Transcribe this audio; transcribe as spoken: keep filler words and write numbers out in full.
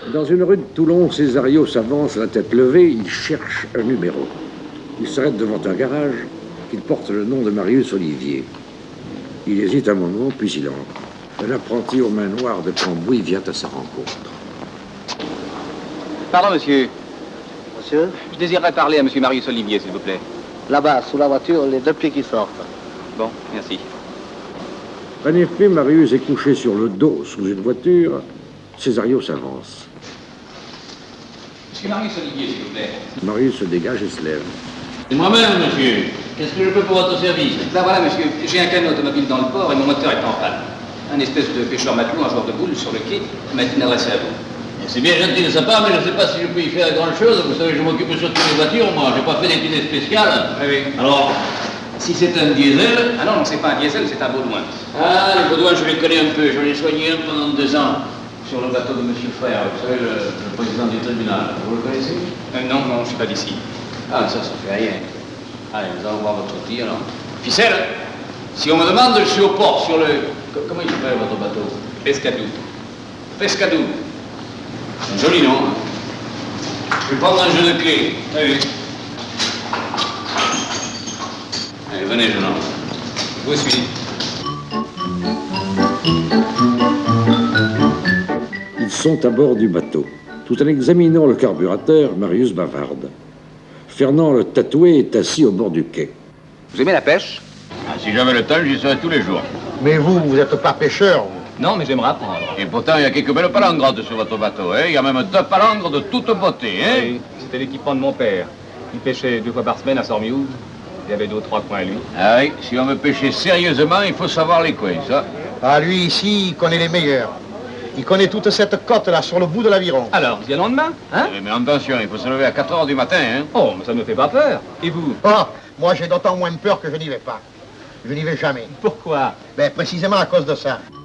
Dans une rue de Toulon, Césario s'avance la tête levée, il cherche un numéro. Il s'arrête devant un garage qui porte le nom de Marius Olivier. Il hésite un moment, puis il entre. Un apprenti aux mains noires de Cambouis vient à sa rencontre. Pardon, monsieur. Monsieur? Je désirerais parler à monsieur Marius Olivier, s'il vous plaît. Là-bas, sous la voiture, les deux pieds qui sortent. Bon, merci. En effet, Marius est couché sur le dos sous une voiture. Césario s'avance. Monsieur Marius Olivier, s'il vous plaît. Marius se dégage et se lève. C'est moi-même, monsieur. Qu'est-ce que je peux pour votre service? Ben voilà, monsieur, j'ai un canot automobile dans le port et mon moteur est en panne. Un espèce de pêcheur matelot, un joueur de boules sur le quai, m'a été adressé à vous. C'est bien gentil de sa part, mais je ne sais pas si je peux y faire grand-chose. Vous savez, je m'occupe surtout des voitures, moi. Je n'ai pas fait d'études spéciales. Oui, oui. Alors, si c'est un diesel... Ah non, c'est pas un diesel, c'est un Baudouin. Ah, les Baudouins, je les connais un peu. Je les ai soignés un pendant deux ans. Sur le bateau de Monsieur Frère, vous savez, le, le président du tribunal. Vous le connaissez? Euh, non, non, je suis pas d'ici. Ah, ça, ça fait rien. Allez, nous allons voir votre outil, alors. Ficelle, si on me demande, je suis au port, sur le... Comment il s'appelle, votre bateau? Pescadou. Pescadou. C'est un joli nom, hein. Je vais prendre un jeu de clés. Oui, oui. Allez, venez, jeune homme. Je vous suis. Ils sont à bord du bateau. Tout en examinant le carburateur, Marius bavarde. Fernand le tatoué est assis au bord du quai. Vous aimez la pêche? Ah, si j'avais le temps, j'y serais tous les jours. Mais vous, vous n'êtes pas pêcheur, vous. Non, mais j'aimerais apprendre. Et pourtant, il y a quelques belles palangres sur votre bateau, hein. Il y a même deux palangres de toute beauté, hein. Oui, c'était l'équipement de mon père. Il pêchait deux fois par semaine à Sormiouz. Il y avait deux ou trois coins à lui. Ah oui, si on veut pêcher sérieusement, il faut savoir les coins, ça. Ah, lui, ici, il connaît les meilleurs. Il connaît toute cette côte-là, sur le bout de l'aviron. Alors, viens lendemain, hein? Mais attention, il faut se lever à quatre heures du matin, hein. Oh, mais ça ne me fait pas peur. Et vous? Ah, moi, j'ai d'autant moins peur que je n'y vais pas. Je n'y vais jamais. Pourquoi? Ben, précisément à cause de ça.